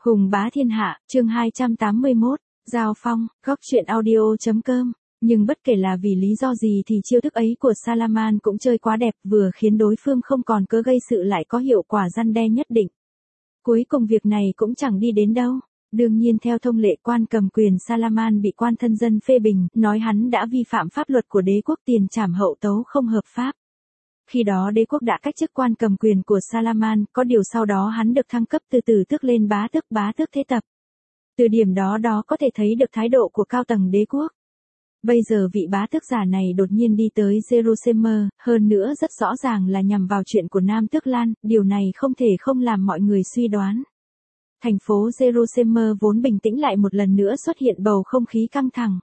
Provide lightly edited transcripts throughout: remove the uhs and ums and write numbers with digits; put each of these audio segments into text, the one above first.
Hùng bá thiên hạ, chương 281, Giao phong, góc truyện audio.com. Nhưng bất kể là vì lý do gì thì chiêu thức ấy của Salaman cũng chơi quá đẹp, vừa khiến đối phương không còn cớ gây sự lại có hiệu quả răn đe nhất định. Cuối cùng việc này cũng chẳng đi đến đâu. Đương nhiên theo thông lệ quan cầm quyền Salaman bị quan thân dân phê bình, nói hắn đã vi phạm pháp luật của đế quốc tiền trảm hậu tấu không hợp pháp. Khi đó đế quốc đã cách chức quan cầm quyền của Salaman, có điều sau đó hắn được thăng cấp từ từ tước lên bá tước thế tập. Từ điểm đó có thể thấy được thái độ của cao tầng đế quốc. Bây giờ vị bá tước giả này đột nhiên đi tới Jerusalem, hơn nữa rất rõ ràng là nhằm vào chuyện của Nam Tước Lan, điều này không thể không làm mọi người suy đoán. Thành phố Jerusalem vốn bình tĩnh lại một lần nữa xuất hiện bầu không khí căng thẳng.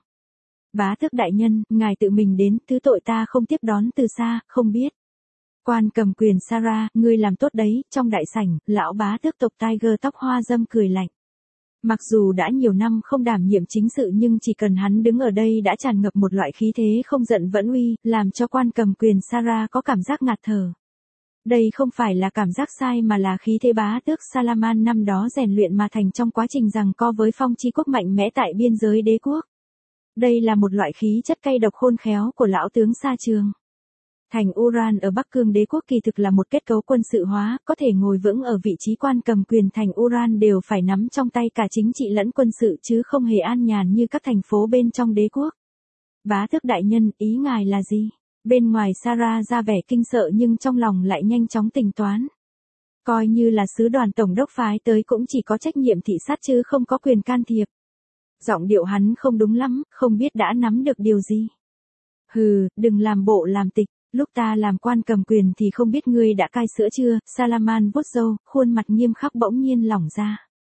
Bá tước đại nhân, ngài tự mình đến, thứ tội ta không tiếp đón từ xa, không biết. Quan cầm quyền Sarah, ngươi làm tốt đấy, trong đại sảnh, lão bá tước tộc Tiger tóc hoa dâm cười lạnh. Mặc dù đã nhiều năm không đảm nhiệm chính sự nhưng chỉ cần hắn đứng ở đây đã tràn ngập một loại khí thế không giận vẫn uy, làm cho quan cầm quyền Sarah có cảm giác ngạt thở. Đây không phải là cảm giác sai mà là khí thế bá tước Salaman năm đó rèn luyện mà thành trong quá trình giằng co với phong chi quốc mạnh mẽ tại biên giới đế quốc. Đây là một loại khí chất cay độc khôn khéo của lão tướng Sa Trường. Thành Uran ở Bắc Cương đế quốc kỳ thực là một kết cấu quân sự hóa, có thể ngồi vững ở vị trí quan cầm quyền thành Uran đều phải nắm trong tay cả chính trị lẫn quân sự chứ không hề an nhàn như các thành phố bên trong đế quốc. Bá tước đại nhân, ý ngài là gì? Bên ngoài Sarah ra vẻ kinh sợ nhưng trong lòng lại nhanh chóng tính toán. Coi như là sứ đoàn tổng đốc phái tới cũng chỉ có trách nhiệm thị sát chứ không có quyền can thiệp. Giọng điệu hắn không đúng lắm, không biết đã nắm được điều gì. Hừ, đừng làm bộ làm tịch. Lúc ta làm quan cầm quyền thì không biết ngươi đã cai sữa chưa, Salaman vuốt râu, khuôn mặt nghiêm khắc bỗng nhiên lỏng ra.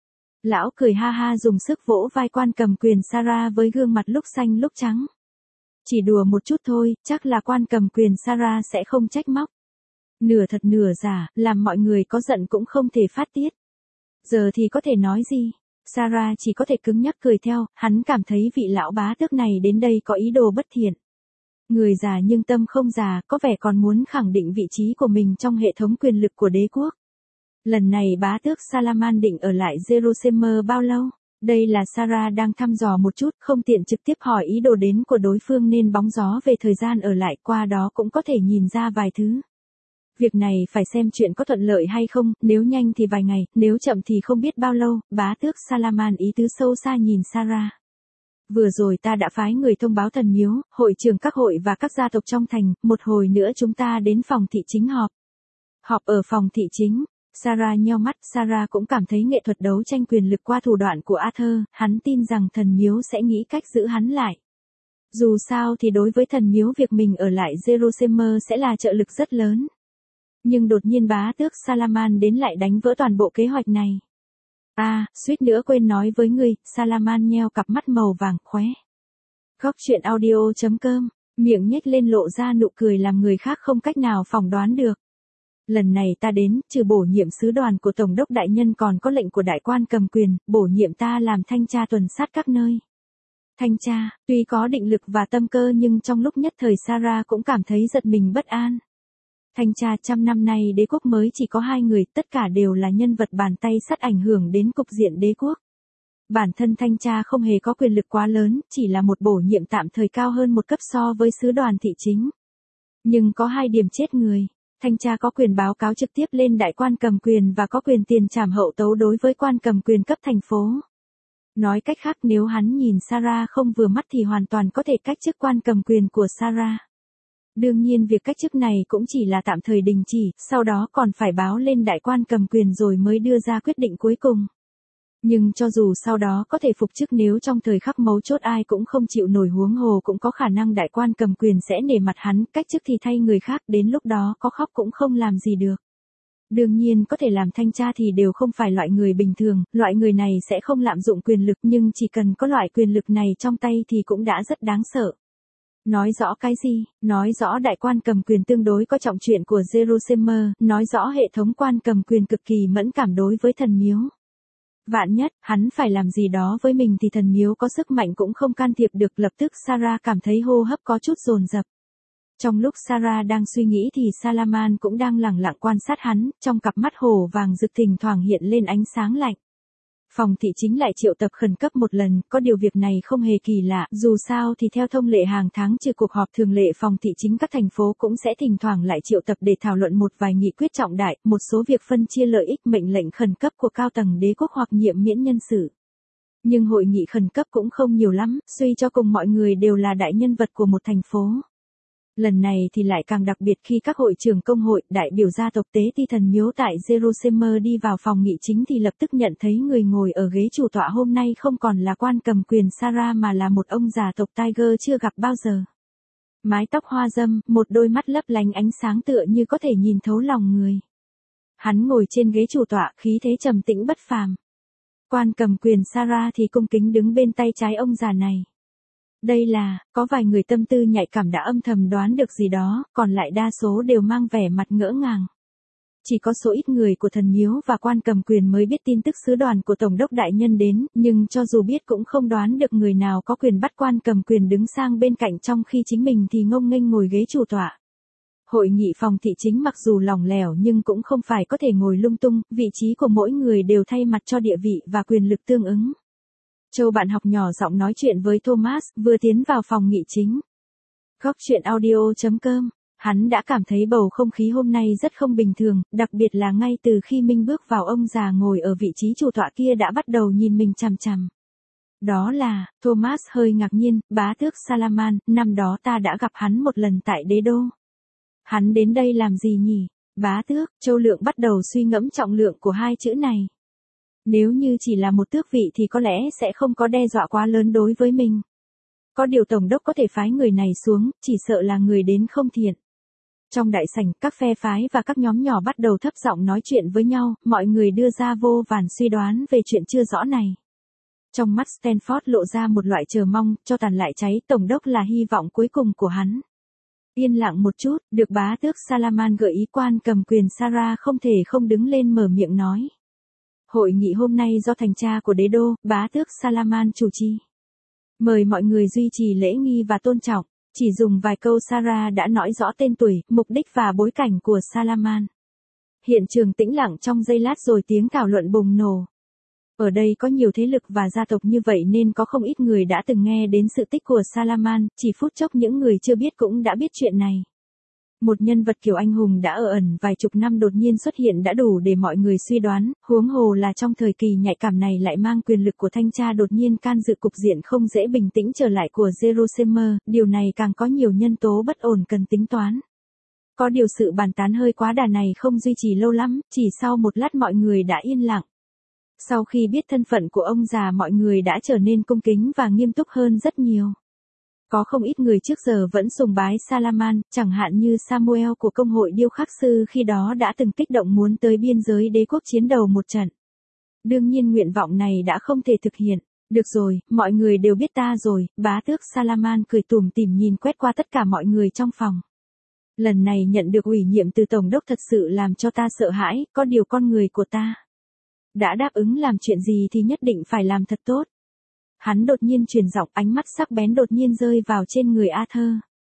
Lão cười ha ha dùng sức vỗ vai quan cầm quyền Sarah với gương mặt lúc xanh lúc trắng. Chỉ đùa một chút thôi, chắc là quan cầm quyền Sarah sẽ không trách móc. Nửa thật nửa giả, làm mọi người có giận cũng không thể phát tiết. Giờ thì có thể nói gì? Sarah chỉ có thể cứng nhắc cười theo, hắn cảm thấy vị lão bá tước này đến đây có ý đồ bất thiện. Người già nhưng tâm không già, có vẻ còn muốn khẳng định vị trí của mình trong hệ thống quyền lực của đế quốc. Lần này bá tước Salaman định ở lại Jerusalem bao lâu? Đây là Sarah đang thăm dò một chút, không tiện trực tiếp hỏi ý đồ đến của đối phương nên bóng gió về thời gian ở lại, qua đó cũng có thể nhìn ra vài thứ. Việc này phải xem chuyện có thuận lợi hay không, nếu nhanh thì vài ngày, nếu chậm thì không biết bao lâu, bá tước Salaman ý tứ sâu xa nhìn Sarah. Vừa rồi ta đã phái người thông báo thần miếu, hội trưởng các hội và các gia tộc trong thành, một hồi nữa chúng ta đến phòng thị chính họp. Họp ở phòng thị chính, Sarah nheo mắt, Sarah cũng cảm thấy nghệ thuật đấu tranh quyền lực qua thủ đoạn của Arthur, hắn tin rằng thần miếu sẽ nghĩ cách giữ hắn lại. Dù sao thì đối với thần miếu việc mình ở lại Jerusalem sẽ là trợ lực rất lớn. Nhưng đột nhiên bá tước Salaman đến lại đánh vỡ toàn bộ kế hoạch này. Suýt nữa quên nói với ngươi, Salaman nheo cặp mắt màu vàng khóe. Góc truyện audio.com, miệng nhếch lên lộ ra nụ cười làm người khác không cách nào phỏng đoán được. Lần này ta đến, trừ bổ nhiệm sứ đoàn của Tổng đốc đại nhân còn có lệnh của đại quan cầm quyền, bổ nhiệm ta làm thanh tra tuần sát các nơi. Thanh tra, tuy có định lực và tâm cơ nhưng trong lúc nhất thời Sarah cũng cảm thấy giật mình bất an. Thanh tra 100 năm nay đế quốc mới chỉ có 2 người, tất cả đều là nhân vật bàn tay sắt ảnh hưởng đến cục diện đế quốc. Bản thân thanh tra không hề có quyền lực quá lớn, chỉ là một bổ nhiệm tạm thời cao hơn một cấp so với sứ đoàn thị chính. Nhưng có 2 điểm chết người. Thanh tra có quyền báo cáo trực tiếp lên đại quan cầm quyền và có quyền tiền trảm hậu tấu đối với quan cầm quyền cấp thành phố. Nói cách khác nếu hắn nhìn Sarah không vừa mắt thì hoàn toàn có thể cách chức quan cầm quyền của Sarah. Đương nhiên việc cách chức này cũng chỉ là tạm thời đình chỉ, sau đó còn phải báo lên đại quan cầm quyền rồi mới đưa ra quyết định cuối cùng. Nhưng cho dù sau đó có thể phục chức nếu trong thời khắc mấu chốt ai cũng không chịu nổi huống hồ cũng có khả năng đại quan cầm quyền sẽ nể mặt hắn, cách chức thì thay người khác, đến lúc đó có khóc cũng không làm gì được. Đương nhiên có thể làm thanh tra thì đều không phải loại người bình thường, loại người này sẽ không lạm dụng quyền lực nhưng chỉ cần có loại quyền lực này trong tay thì cũng đã rất đáng sợ. Nói rõ cái gì? Nói rõ đại quan cầm quyền tương đối có trọng chuyện của Jerusalem, nói rõ hệ thống quan cầm quyền cực kỳ mẫn cảm đối với thần miếu. Vạn nhất, hắn phải làm gì đó với mình thì thần miếu có sức mạnh cũng không can thiệp được, lập tức Sarah cảm thấy hô hấp có chút dồn dập. Trong lúc Sarah đang suy nghĩ thì Salaman cũng đang lẳng lặng quan sát hắn, trong cặp mắt hổ vàng rực thỉnh thoảng hiện lên ánh sáng lạnh. Phòng thị chính lại triệu tập khẩn cấp một lần, có điều việc này không hề kỳ lạ, dù sao thì theo thông lệ hàng tháng trừ cuộc họp thường lệ phòng thị chính các thành phố cũng sẽ thỉnh thoảng lại triệu tập để thảo luận một vài nghị quyết trọng đại, một số việc phân chia lợi ích mệnh lệnh khẩn cấp của cao tầng đế quốc hoặc nhiệm miễn nhân sự. Nhưng hội nghị khẩn cấp cũng không nhiều lắm, suy cho cùng mọi người đều là đại nhân vật của một thành phố. Lần này thì lại càng đặc biệt khi các hội trưởng công hội, đại biểu gia tộc tế ti thần miếu tại Jerusalem đi vào phòng nghị chính thì lập tức nhận thấy người ngồi ở ghế chủ tọa hôm nay không còn là quan cầm quyền Sarah mà là một ông già tộc Tiger chưa gặp bao giờ. Mái tóc hoa râm, một đôi mắt lấp lánh ánh sáng tựa như có thể nhìn thấu lòng người. Hắn ngồi trên ghế chủ tọa, khí thế trầm tĩnh bất phàm. Quan cầm quyền Sarah thì cung kính đứng bên tay trái ông già này. Đây là, có vài người tâm tư nhạy cảm đã âm thầm đoán được gì đó, còn lại đa số đều mang vẻ mặt ngỡ ngàng. Chỉ có số ít người của thần miếu và quan cầm quyền mới biết tin tức sứ đoàn của Tổng đốc đại nhân đến, nhưng cho dù biết cũng không đoán được người nào có quyền bắt quan cầm quyền đứng sang bên cạnh trong khi chính mình thì ngông nghênh ngồi ghế chủ tọa. Hội nghị phòng thị chính mặc dù lỏng lẻo nhưng cũng không phải có thể ngồi lung tung, vị trí của mỗi người đều thay mặt cho địa vị và quyền lực tương ứng. Châu bạn học nhỏ giọng nói chuyện với Thomas, vừa tiến vào phòng nghị chính. Góc chuyện audio.com, hắn đã cảm thấy bầu không khí hôm nay rất không bình thường, đặc biệt là ngay từ khi Minh bước vào ông già ngồi ở vị trí chủ tọa kia đã bắt đầu nhìn mình chằm chằm. Đó là, Thomas hơi ngạc nhiên, bá tước Salaman, năm đó ta đã gặp hắn một lần tại đế đô. Hắn đến đây làm gì nhỉ? Bá tước, Châu Lượng bắt đầu suy ngẫm trọng lượng của hai chữ này. Nếu như chỉ là một tước vị thì có lẽ sẽ không có đe dọa quá lớn đối với mình. Có điều tổng đốc có thể phái người này xuống, chỉ sợ là người đến không thiện. Trong đại sảnh, các phe phái và các nhóm nhỏ bắt đầu thấp giọng nói chuyện với nhau, mọi người đưa ra vô vàn suy đoán về chuyện chưa rõ này. Trong mắt Stanford lộ ra một loại chờ mong, cho tàn lại cháy, tổng đốc là hy vọng cuối cùng của hắn. Yên lặng một chút, được bá tước Salaman gợi ý quan cầm quyền Sarah không thể không đứng lên mở miệng nói. Hội nghị hôm nay do thành cha của đế đô, bá tước Salaman chủ trì. Mời mọi người duy trì lễ nghi và tôn trọng, chỉ dùng vài câu Sarah đã nói rõ tên tuổi, mục đích và bối cảnh của Salaman. Hiện trường tĩnh lặng trong giây lát rồi tiếng thảo luận bùng nổ. Ở đây có nhiều thế lực và gia tộc như vậy nên có không ít người đã từng nghe đến sự tích của Salaman, chỉ phút chốc những người chưa biết cũng đã biết chuyện này. Một nhân vật kiểu anh hùng đã ở ẩn vài chục năm đột nhiên xuất hiện đã đủ để mọi người suy đoán, huống hồ là trong thời kỳ nhạy cảm này lại mang quyền lực của thanh tra đột nhiên can dự cục diện không dễ bình tĩnh trở lại của Jerusalem, điều này càng có nhiều nhân tố bất ổn cần tính toán. Có điều sự bàn tán hơi quá đà này không duy trì lâu lắm, chỉ sau một lát mọi người đã yên lặng. Sau khi biết thân phận của ông già mọi người đã trở nên cung kính và nghiêm túc hơn rất nhiều. Có không ít người trước giờ vẫn sùng bái Salaman, chẳng hạn như Samuel của công hội điêu khắc sư khi đó đã từng kích động muốn tới biên giới đế quốc chiến đầu một trận. Đương nhiên nguyện vọng này đã không thể thực hiện. Được rồi, mọi người đều biết ta rồi, bá tước Salaman cười tủm tỉm nhìn quét qua tất cả mọi người trong phòng. Lần này nhận được ủy nhiệm từ Tổng đốc thật sự làm cho ta sợ hãi, có điều con người của ta đã đáp ứng làm chuyện gì thì nhất định phải làm thật tốt. Hắn đột nhiên truyền giọng, ánh mắt sắc bén đột nhiên rơi vào trên người Arthur.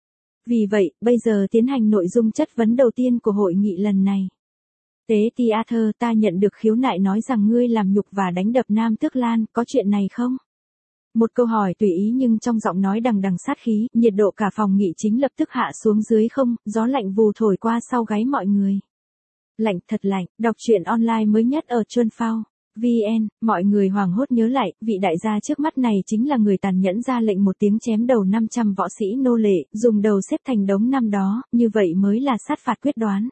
Vì vậy, bây giờ tiến hành nội dung chất vấn đầu tiên của hội nghị lần này. Tế ti Arthur, ta nhận được khiếu nại nói rằng ngươi làm nhục và đánh đập Nam Tước Lan, có chuyện này không? Một câu hỏi tùy ý nhưng trong giọng nói đằng đằng sát khí, nhiệt độ cả phòng nghị chính lập tức hạ xuống dưới không, gió lạnh vù thổi qua sau gáy mọi người. Lạnh, thật lạnh, đọc truyện online mới nhất ở Chuân Phao. VN, mọi người hoảng hốt nhớ lại, vị đại gia trước mắt này chính là người tàn nhẫn ra lệnh một tiếng chém đầu 500 võ sĩ nô lệ, dùng đầu xếp thành đống năm đó, như vậy mới là sát phạt quyết đoán.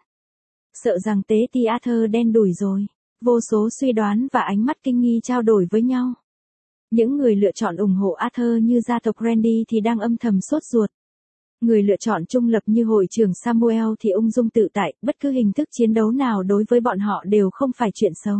Sợ rằng tế ti Arthur đen đủi rồi. Vô số suy đoán và ánh mắt kinh nghi trao đổi với nhau. Những người lựa chọn ủng hộ Arthur như gia tộc Randy thì đang âm thầm sốt ruột. Người lựa chọn trung lập như hội trưởng Samuel thì ung dung tự tại, bất cứ hình thức chiến đấu nào đối với bọn họ đều không phải chuyện xấu.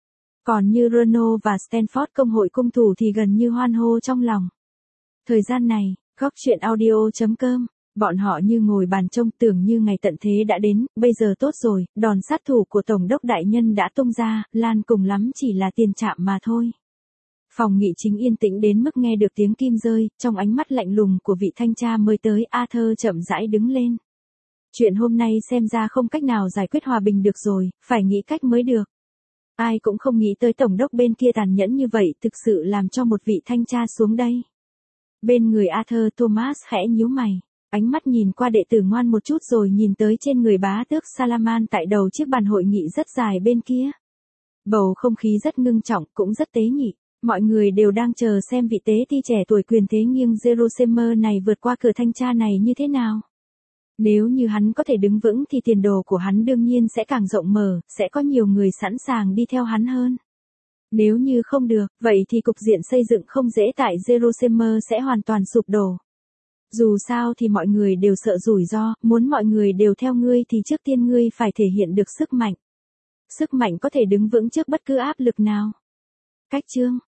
Còn như Renault và Stanford công hội cung thủ thì gần như hoan hô trong lòng. Thời gian này, góc chuyện audio.com, bọn họ như ngồi bàn trông tưởng như ngày tận thế đã đến, bây giờ tốt rồi, đòn sát thủ của Tổng đốc đại nhân đã tung ra, Lan cùng lắm chỉ là tiền trạm mà thôi. Phòng nghị chính yên tĩnh đến mức nghe được tiếng kim rơi, trong ánh mắt lạnh lùng của vị thanh tra mới tới, Arthur chậm rãi đứng lên. Chuyện hôm nay xem ra không cách nào giải quyết hòa bình được rồi, phải nghĩ cách mới được. Ai cũng không nghĩ tới tổng đốc bên kia tàn nhẫn như vậy, thực sự làm cho một vị thanh tra xuống đây. Bên người Arthur Thomas khẽ nhíu mày, ánh mắt nhìn qua đệ tử ngoan một chút rồi nhìn tới trên người bá tước Salaman tại đầu chiếc bàn hội nghị rất dài bên kia. Bầu không khí rất ngưng trọng, cũng rất tế nhị. Mọi người đều đang chờ xem vị tế ti trẻ tuổi quyền thế nghiêng Jerusalem này vượt qua cửa thanh tra này như thế nào. Nếu như hắn có thể đứng vững thì tiền đồ của hắn đương nhiên sẽ càng rộng mở, sẽ có nhiều người sẵn sàng đi theo hắn hơn. Nếu như không được, vậy thì cục diện xây dựng không dễ tại Jerusalem sẽ hoàn toàn sụp đổ. Dù sao thì mọi người đều sợ rủi ro, muốn mọi người đều theo ngươi thì trước tiên ngươi phải thể hiện được sức mạnh. Sức mạnh có thể đứng vững trước bất cứ áp lực nào. Cách chương